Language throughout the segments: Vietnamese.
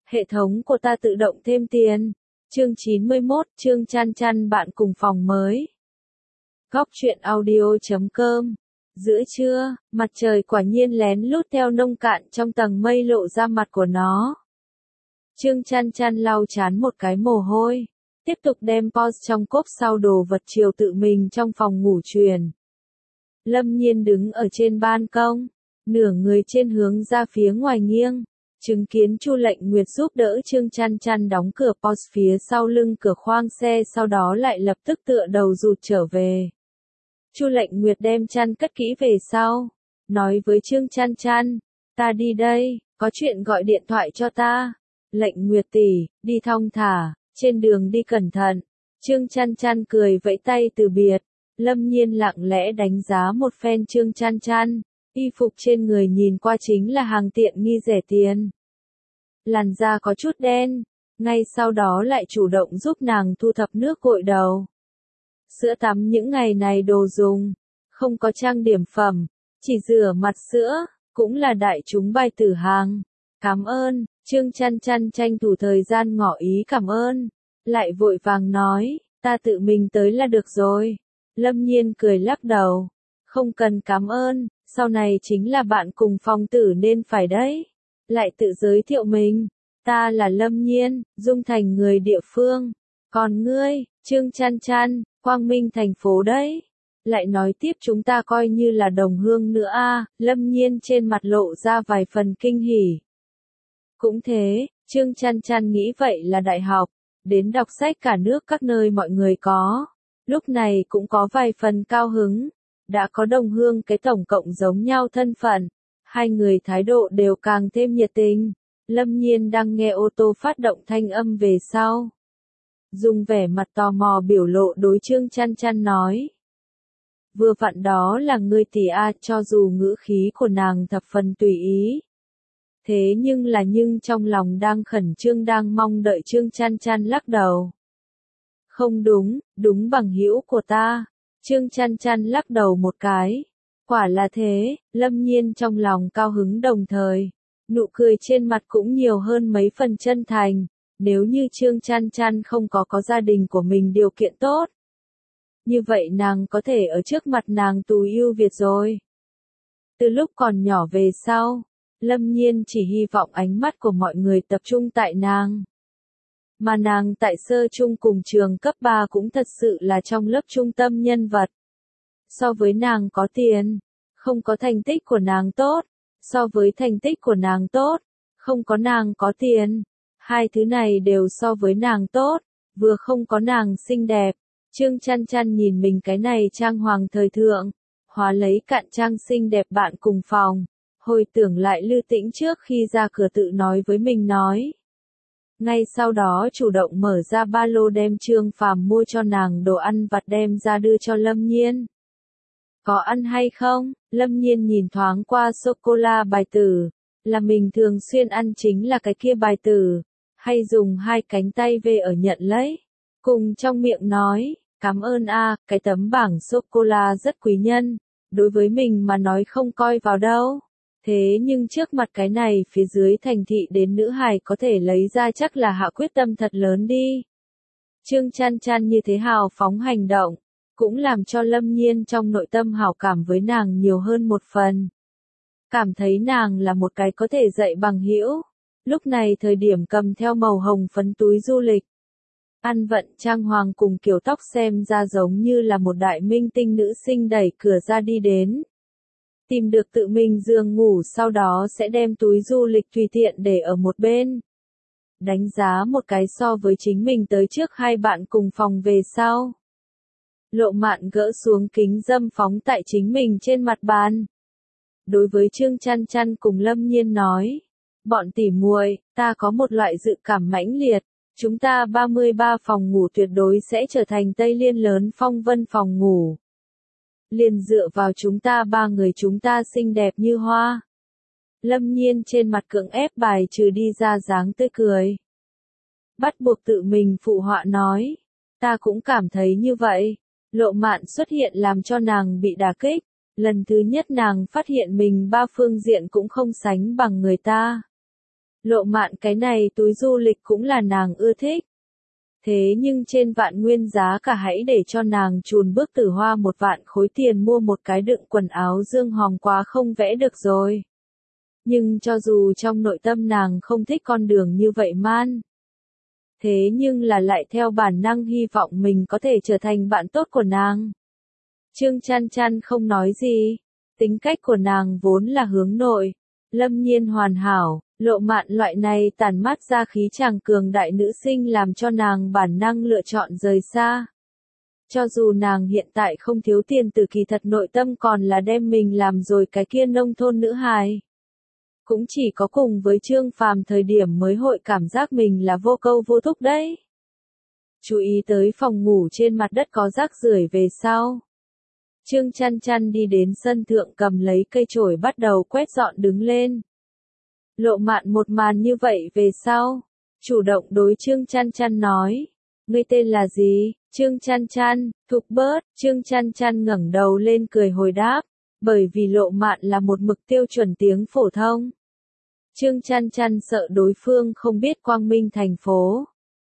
Hệ thống của ta tự động thêm tiền. Chương 91, chương chăn chăn bạn cùng phòng mới. Góc truyện audio.com. Giữa trưa, mặt trời quả nhiên lén lút theo nông cạn trong tầng mây lộ ra mặt của nó. Chương chăn chăn lau chán một cái mồ hôi, tiếp tục đem pause trong cốp sau đồ vật chiều tự mình trong phòng ngủ truyền. Lâm Nhiên đứng ở trên ban công, nửa người trên hướng ra phía ngoài nghiêng, chứng kiến Chu Lệnh Nguyệt giúp đỡ Chương chăn chăn đóng cửa pause phía sau lưng cửa khoang xe, sau đó lại lập tức tựa đầu rụt trở về. Chu Lệnh Nguyệt đem chăn cất kỹ về sau, nói với Chương chăn chăn, ta đi đây, có chuyện gọi điện thoại cho ta. Lệnh Nguyệt tỷ, đi thong thả, trên đường đi cẩn thận. Chương chăn chăn cười vẫy tay từ biệt. Lâm Nhiên lặng lẽ đánh giá một phen Chương chăn chăn, y phục trên người nhìn qua chính là hàng tiện nghi rẻ tiền. Làn da có chút đen, ngay sau đó lại chủ động giúp nàng thu thập nước gội đầu. Sữa tắm những ngày này đồ dùng, không có trang điểm phẩm, chỉ rửa mặt sữa, cũng là đại chúng bài tử hàng. Cảm ơn, Chương chăn chăn tranh thủ thời gian ngỏ ý cảm ơn, lại vội vàng nói, ta tự mình tới là được rồi. Lâm Nhiên cười lắc đầu, không cần cảm ơn, sau này chính là bạn cùng phòng tử nên phải đấy. Lại tự giới thiệu mình, ta là Lâm Nhiên, Dung Thành người địa phương, còn ngươi, Chương chăn chăn, Quang Minh thành phố đấy. Lại nói tiếp chúng ta coi như là đồng hương nữa a. Lâm Nhiên trên mặt lộ ra vài phần kinh hỉ. Cũng thế, Chương chăn chăn nghĩ vậy là đại học, đến đọc sách cả nước các nơi mọi người có. Lúc này cũng có vài phần cao hứng, đã có đồng hương cái tổng cộng giống nhau thân phận, hai người thái độ đều càng thêm nhiệt tình. Lâm Nhiên đang nghe ô tô phát động thanh âm về sau, dùng vẻ mặt tò mò biểu lộ đối Chương chăn chăn nói. Vừa vặn đó là ngươi tỷ a, cho dù ngữ khí của nàng thập phần tùy ý. Thế nhưng trong lòng đang khẩn trương đang mong đợi. Chương chăn chăn lắc đầu. Không đúng, đúng bằng hữu của ta. Chương chăn chăn lắc đầu một cái. Quả là thế, Lâm Nhiên trong lòng cao hứng đồng thời. Nụ cười trên mặt cũng nhiều hơn mấy phần chân thành. Nếu như Chương chăn chăn không có gia đình của mình điều kiện tốt, như vậy nàng có thể ở trước mặt nàng tú ưu Việt rồi. Từ lúc còn nhỏ về sau, Lâm Nhiên chỉ hy vọng ánh mắt của mọi người tập trung tại nàng. Mà nàng tại sơ trung cùng trường cấp 3 cũng thật sự là trong lớp trung tâm nhân vật. So với nàng có tiền, không có thành tích của nàng tốt. So với thành tích của nàng tốt, không có nàng có tiền. Hai thứ này đều so với nàng tốt, vừa không có nàng xinh đẹp. Chương chăn chăn nhìn mình cái này trang hoàng thời thượng, hóa lấy cạn trang xinh đẹp bạn cùng phòng. Hồi tưởng lại Lư Tĩnh trước khi ra cửa tự nói với mình nói. Ngay sau đó chủ động mở ra ba lô đem Trương Phàm mua cho nàng đồ ăn vặt đem ra đưa cho Lâm Nhiên. Có ăn hay không? Lâm Nhiên nhìn thoáng qua sô-cô-la bài tử, là mình thường xuyên ăn chính là cái kia bài tử, hay dùng hai cánh tay về ở nhận lấy. Cùng trong miệng nói, cảm ơn a, cái tấm bảng sô-cô-la rất quý nhân, đối với mình mà nói không coi vào đâu. Thế nhưng trước mặt cái này phía dưới thành thị đến nữ hài có thể lấy ra chắc là hạ quyết tâm thật lớn đi. Chương chăn chăn như thế hào phóng hành động, cũng làm cho Lâm Nhiên trong nội tâm hảo cảm với nàng nhiều hơn một phần. Cảm thấy nàng là một cái có thể dạy bằng hữu. Lúc này thời điểm cầm theo màu hồng phấn túi du lịch. Ăn vận trang hoàng cùng kiểu tóc xem ra giống như là một đại minh tinh nữ sinh đẩy cửa ra đi đến. Tìm được tự mình giường ngủ, sau đó sẽ đem túi du lịch tùy tiện để ở một bên. Đánh giá một cái so với chính mình tới trước hai bạn cùng phòng về sau. Lộ Mạn gỡ xuống kính dâm phóng tại chính mình trên mặt bàn. Đối với Chương chăn chăn cùng Lâm Nhiên nói. Bọn tỉ muội, ta có một loại dự cảm mãnh liệt. Chúng ta 33 phòng ngủ tuyệt đối sẽ trở thành Tây Liên lớn phong vân phòng ngủ. Liền dựa vào chúng ta ba người chúng ta xinh đẹp như hoa. Lâm Nhiên trên mặt cưỡng ép bài trừ đi ra dáng tươi cười. Bắt buộc tự mình phụ họa nói. Ta cũng cảm thấy như vậy. Lộ Mạn xuất hiện làm cho nàng bị đả kích. Lần thứ nhất nàng phát hiện mình ba phương diện cũng không sánh bằng người ta. Lộ Mạn cái này túi du lịch cũng là nàng ưa thích. Thế nhưng trên vạn nguyên giá cả hãy để cho nàng chùn bước Tử Hoa 1 vạn khối tiền mua một cái đựng quần áo dương hòm quá không vẽ được rồi. Nhưng cho dù trong nội tâm nàng không thích con đường như vậy man. Thế nhưng là lại theo bản năng hy vọng mình có thể trở thành bạn tốt của nàng. Trương Chăn Chăn không nói gì. Tính cách của nàng vốn là hướng nội. Lâm Nhiên hoàn hảo. Lộ Mạn loại này tản mát ra khí chàng cường đại nữ sinh làm cho nàng bản năng lựa chọn rời xa. Cho dù nàng hiện tại không thiếu tiền từ kỳ thật nội tâm còn là đem mình làm rồi cái kia nông thôn nữ hài. Cũng chỉ có cùng với Trương Phàm thời điểm mới hội cảm giác mình là vô câu vô thúc đấy. Chú ý tới phòng ngủ trên mặt đất có rác rưởi về sau. Trương Chăn Chăn đi đến sân thượng cầm lấy cây chổi bắt đầu quét dọn đứng lên. Lộ Mạn một màn như vậy về sau, chủ động đối Trương Chăn Chăn nói, ngươi tên là gì? Trương Chăn Chăn, Thục Bớt. Trương Chăn Chăn ngẩng đầu lên cười hồi đáp, bởi vì Lộ Mạn là một mực tiêu chuẩn tiếng phổ thông. Trương Chăn Chăn sợ đối phương không biết Quang Minh thành phố.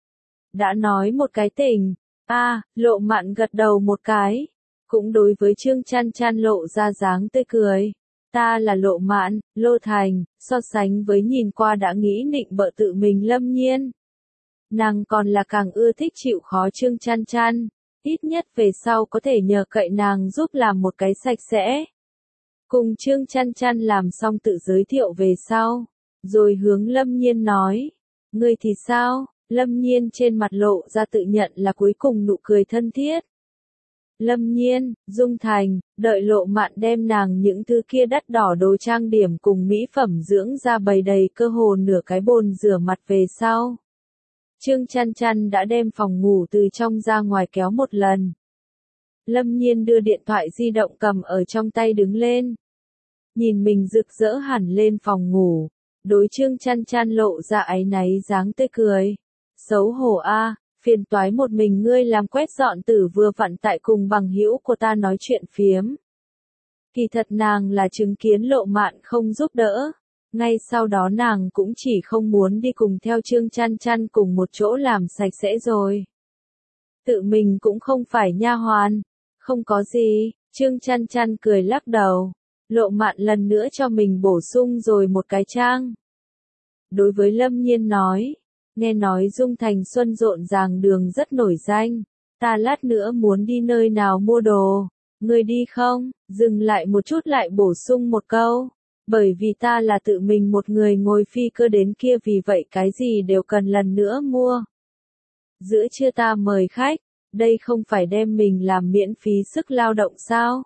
Đã nói một cái tỉnh, Lộ Mạn gật đầu một cái, cũng đối với Trương Chăn Chăn lộ ra dáng tươi cười. Ta là Lộ Mạn, Lô Thành, so sánh với nhìn qua đã nghĩ nịnh bợ tự mình Lâm Nhiên. Nàng còn là càng ưa thích chịu khó Trương Chăn Chăn, ít nhất về sau có thể nhờ cậy nàng giúp làm một cái sạch sẽ. Cùng Trương Chăn Chăn làm xong tự giới thiệu về sau, rồi hướng Lâm Nhiên nói, ngươi thì sao? Lâm Nhiên trên mặt lộ ra tự nhận là cuối cùng nụ cười thân thiết. Lâm Nhiên, Dung Thành, đợi Lộ Mạn đem nàng những thứ kia đắt đỏ đồ trang điểm cùng mỹ phẩm dưỡng da bày đầy cơ hồ nửa cái bồn rửa mặt về sau. Trương Chăn Chăn đã đem phòng ngủ từ trong ra ngoài kéo một lần. Lâm Nhiên đưa điện thoại di động cầm ở trong tay đứng lên. Nhìn mình rực rỡ hẳn lên phòng ngủ, đối Trương Chăn Chăn lộ ra áy náy dáng tươi cười. Xấu hổ a, phiền toái một mình ngươi làm quét dọn tử vừa vặn tại cùng bằng hữu của ta nói chuyện phiếm. Kỳ thật nàng là chứng kiến Lộ Mạn không giúp đỡ. Ngay sau đó nàng cũng chỉ không muốn đi cùng theo Trương Chăn Chăn cùng một chỗ làm sạch sẽ rồi. Tự mình cũng không phải nha hoàn. Không có gì, Trương Chăn Chăn cười lắc đầu. Lộ Mạn lần nữa cho mình bổ sung rồi một cái trang. Đối với Lâm Nhiên nói, nghe nói Dung Thành Xuân rộn ràng đường rất nổi danh. Ta lát nữa muốn đi nơi nào mua đồ. Ngươi đi không? Dừng lại một chút lại bổ sung một câu. Bởi vì ta là tự mình một người ngồi phi cơ đến kia vì vậy cái gì đều cần lần nữa mua. Giữa trưa ta mời khách, đây không phải đem mình làm miễn phí sức lao động sao?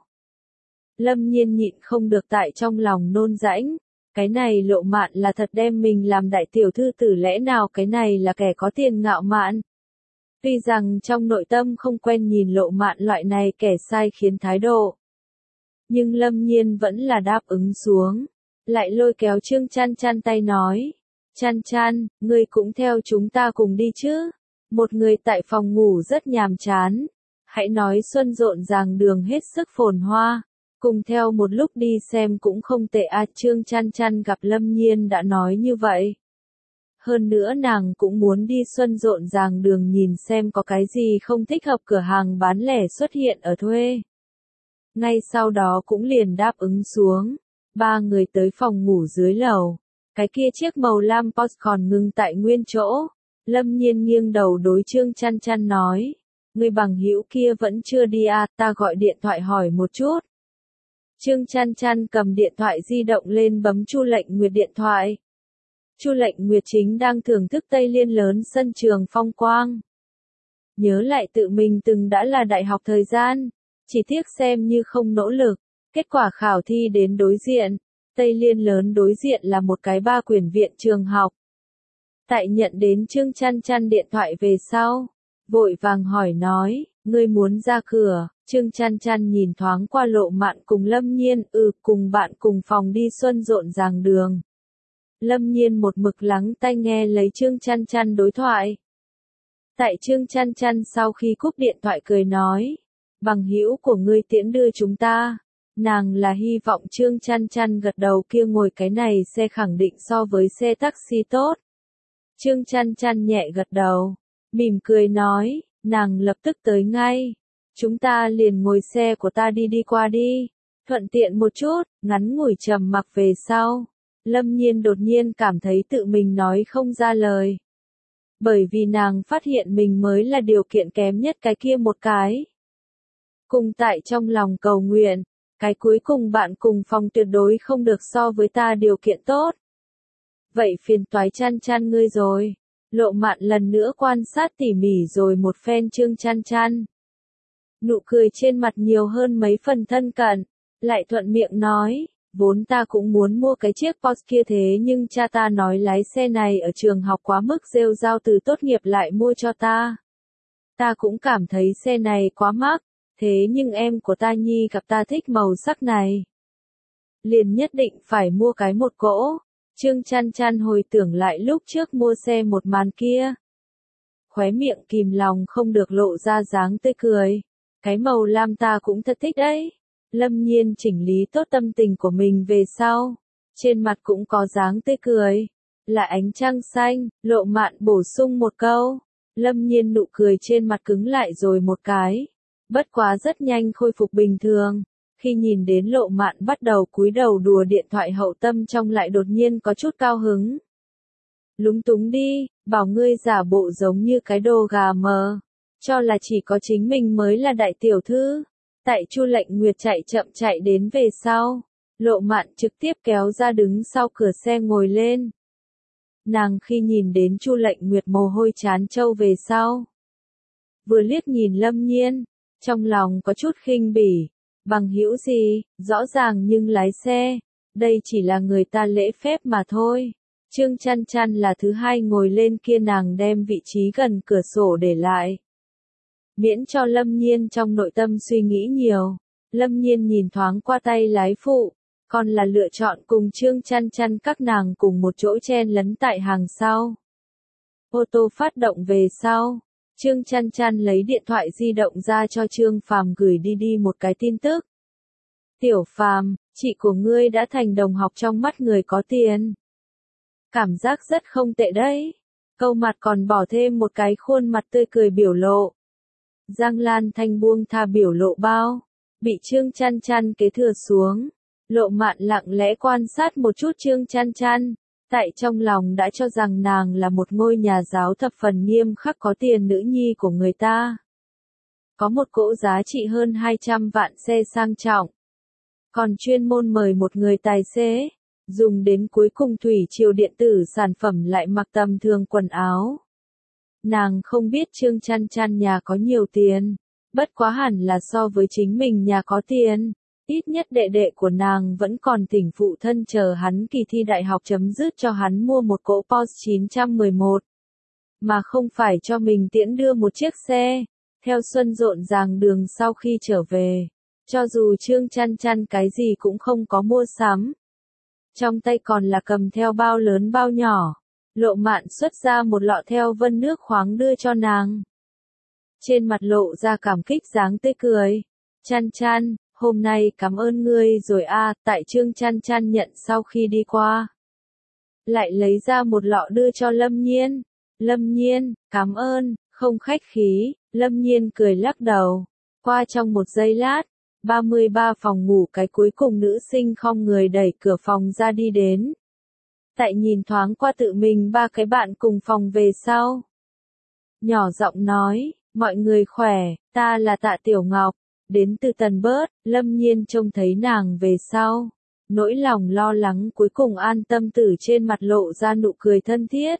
Lâm Nhiên nhịn không được tại trong lòng nôn rãnh. Cái này Lộ Mạn là thật đem mình làm đại tiểu thư tử lẽ nào cái này là kẻ có tiền ngạo mạn. Tuy rằng trong nội tâm không quen nhìn Lộ Mạn loại này kẻ sai khiến thái độ. Nhưng Lâm Nhiên vẫn là đáp ứng xuống. Lại lôi kéo Trương Chăn Chăn tay nói. Chăn Chăn, ngươi cũng theo chúng ta cùng đi chứ. Một người tại phòng ngủ rất nhàm chán. Hãy nói xuân rộn ràng đường hết sức phồn hoa. Cùng theo một lúc đi xem cũng không tệ Trương Chăn Chăn gặp Lâm Nhiên đã nói như vậy. Hơn nữa nàng cũng muốn đi xuân rộn ràng đường nhìn xem có cái gì không thích hợp cửa hàng bán lẻ xuất hiện ở thuê. Ngay sau đó cũng liền đáp ứng xuống. Ba người tới phòng ngủ dưới lầu. Cái kia chiếc màu lam Porsche còn ngừng tại nguyên chỗ. Lâm Nhiên nghiêng đầu đối Trương Chăn Chăn nói. Người bằng hữu kia vẫn chưa đi ta gọi điện thoại hỏi một chút. Trương Chăn Chăn cầm điện thoại di động lên bấm Chu Lệnh Nguyệt điện thoại. Chu Lệnh Nguyệt chính đang thưởng thức Tây Liên lớn sân trường phong quang. Nhớ lại tự mình từng đã là đại học thời gian, chỉ tiếc xem như không nỗ lực, kết quả khảo thi đến đối diện, Tây Liên lớn đối diện là một cái 3 quyển viện trường học. Tại nhận đến Trương Chăn Chăn điện thoại về sau, vội vàng hỏi nói, ngươi muốn ra cửa. Trương Chăn Chăn nhìn thoáng qua Lộ Mạn cùng Lâm Nhiên, cùng bạn cùng phòng đi xuân rộn ràng đường. Lâm Nhiên một mực lắng tai nghe lấy Trương Chăn Chăn đối thoại. Tại Trương Chăn Chăn sau khi cúp điện thoại cười nói, bằng hữu của ngươi tiễn đưa chúng ta. Nàng là hy vọng Trương Chăn Chăn gật đầu kia ngồi cái này xe khẳng định so với xe taxi tốt. Trương Chăn Chăn nhẹ gật đầu, mỉm cười nói, nàng lập tức tới ngay. Chúng ta liền ngồi xe của ta đi qua đi. Thuận tiện một chút, ngắn ngủi trầm mặc về sau. Lâm Nhiên đột nhiên cảm thấy tự mình nói không ra lời. Bởi vì nàng phát hiện mình mới là điều kiện kém nhất cái kia một cái. Cùng tại trong lòng cầu nguyện, cái cuối cùng bạn cùng phòng tuyệt đối không được so với ta điều kiện tốt. Vậy phiền toái Chăn Chăn ngươi rồi. Lộ Mạn lần nữa quan sát tỉ mỉ rồi một phen Trương Chăn Chăn. Nụ cười trên mặt nhiều hơn mấy phần thân cận, lại thuận miệng nói, vốn ta cũng muốn mua cái chiếc Porsche kia thế nhưng cha ta nói lái xe này ở trường học quá mức rêu rao từ tốt nghiệp lại mua cho ta. Ta cũng cảm thấy xe này quá mắc, thế nhưng em của ta Nhi gặp ta thích màu sắc này. Liền nhất định phải mua cái một cỗ. Trương Chăn Chăn hồi tưởng lại lúc trước mua xe một màn kia. Khóe miệng kìm lòng không được lộ ra dáng tươi cười. Cái màu lam ta cũng thật thích đấy. Lâm Nhiên chỉnh lý tốt tâm tình của mình về sau. Trên mặt cũng có dáng tươi cười. Là ánh trăng xanh, Lộ Mạn bổ sung một câu. Lâm Nhiên nụ cười trên mặt cứng lại rồi một cái. Bất quá rất nhanh khôi phục bình thường. Khi nhìn đến Lộ Mạn bắt đầu cúi đầu đùa điện thoại hậu tâm trong lại đột nhiên có chút cao hứng. Lúng túng đi, bảo ngươi giả bộ giống như cái đồ gà mờ. Cho là chỉ có chính mình mới là đại tiểu thư. Tại Chu Lệnh Nguyệt chạy đến về sau. Lộ Mạn trực tiếp kéo ra đứng sau cửa xe ngồi lên. Nàng khi nhìn đến Chu Lệnh Nguyệt mồ hôi chán trâu về sau. Vừa liếc nhìn Lâm Nhiên, trong lòng có chút khinh bỉ. Bằng hữu gì, rõ ràng nhưng lái xe, đây chỉ là người ta lễ phép mà thôi. Trương Chăn Chăn là thứ hai ngồi lên kia nàng đem vị trí gần cửa sổ để lại. Miễn cho Lâm Nhiên trong nội tâm suy nghĩ nhiều. Lâm Nhiên nhìn thoáng qua tay lái phụ, còn là lựa chọn cùng Trương Chăn Chăn các nàng cùng một chỗ chen lấn tại hàng sau. Ô tô phát động về sau. Trương Chăn Chăn lấy điện thoại di động ra cho Trương Phàm gửi đi một cái tin tức. Tiểu Phàm, chị của ngươi đã thành đồng học trong mắt người có tiền. Cảm giác rất không tệ đấy. Câu mặt còn bỏ thêm một cái khuôn mặt tươi cười biểu lộ. Giang Lan Thanh buông tha biểu lộ bao. Bị Trương Chăn Chăn kế thừa xuống. Lộ Mạn lặng lẽ quan sát một chút Trương Chăn Chăn. Tại trong lòng đã cho rằng nàng là một ngôi nhà giáo thập phần nghiêm khắc có tiền nữ nhi của người ta. Có một cỗ giá trị hơn 200 vạn xe sang trọng. Còn chuyên môn mời một người tài xế, dùng đến cuối cùng thủy triều điện tử sản phẩm lại mặc tầm thường quần áo. Nàng không biết Trương Chăn Chăn nhà có nhiều tiền, bất quá hẳn là so với chính mình nhà có tiền. Ít nhất đệ đệ của nàng vẫn còn thỉnh phụ thân chờ hắn kỳ thi đại học chấm dứt cho hắn mua một cỗ Porsche 911. Mà không phải cho mình tiễn đưa một chiếc xe. Theo xuân rộn ràng đường sau khi trở về. Cho dù Trương Chăn Chăn cái gì cũng không có mua sắm. Trong tay còn là cầm theo bao lớn bao nhỏ. Lộ Mạn xuất ra một lọ theo vân nước khoáng đưa cho nàng. Trên mặt lộ ra cảm kích dáng tươi cười. Chăn Chăn, hôm nay cảm ơn ngươi rồi a. Tại Trương Chăn Chăn nhận sau khi đi qua. Lại lấy ra một lọ đưa cho Lâm Nhiên. Lâm Nhiên, cảm ơn, không khách khí. Lâm Nhiên cười lắc đầu. Qua trong một giây lát, 33 phòng ngủ cái cuối cùng nữ sinh khom người đẩy cửa phòng ra đi đến. Tại nhìn thoáng qua tự mình ba cái bạn cùng phòng về sau. Nhỏ giọng nói, mọi người khỏe, ta là Tạ Tiểu Ngọc, đến từ Tần Bớt. Lâm Nhiên trông thấy nàng về sau. Nỗi lòng lo lắng cuối cùng an tâm từ trên mặt lộ ra nụ cười thân thiết.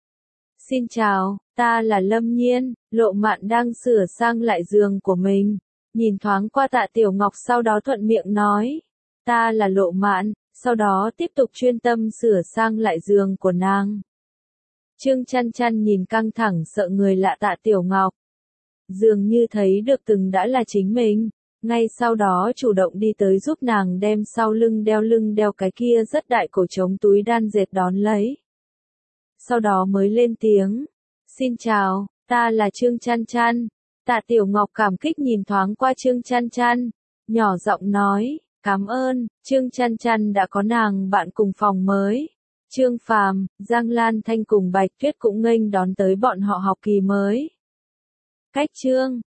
Xin chào, ta là Lâm Nhiên. Lộ Mạn đang sửa sang lại giường của mình. Nhìn thoáng qua Tạ Tiểu Ngọc sau đó thuận miệng nói. Ta là Lộ Mạn, sau đó tiếp tục chuyên tâm sửa sang lại giường của nàng. Trương Chăn Chăn nhìn căng thẳng sợ người lạ Tạ Tiểu Ngọc. Dường như thấy được từng đã là chính mình. Ngay sau đó chủ động đi tới giúp nàng đem sau lưng đeo cái kia rất đại cổ trống túi đan dệt đón lấy. Sau đó mới lên tiếng. Xin chào, ta là Trương Chăn Chăn. Tạ Tiểu Ngọc cảm kích nhìn thoáng qua Trương Chăn Chăn. Nhỏ giọng nói, Cảm ơn, Trương Chăn Chăn đã có nàng bạn cùng phòng mới. Trương Phàm, Giang Lan Thanh cùng Bạch Tuyết cũng nghênh đón tới bọn họ học kỳ mới. Cách Trương